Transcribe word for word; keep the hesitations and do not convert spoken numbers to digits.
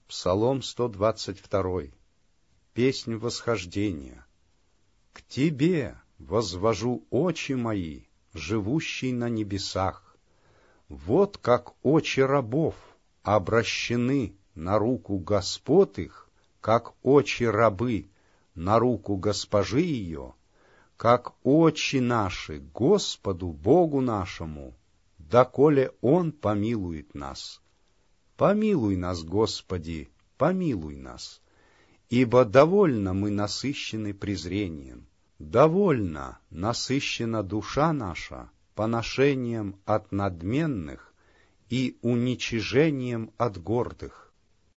Псалом сто двадцать два. Песнь восхождения. К Тебе возвожу очи мои, живущий на небесах. Вот как очи рабов обращены на руку господ их, как очи рабы на руку госпожи ее, как очи наши Господу Богу нашему, доколе Он помилует нас. Помилуй нас, Господи, помилуй нас, ибо довольно мы насыщены презрением, довольно насыщена душа наша поношением от надменных и уничижением от гордых.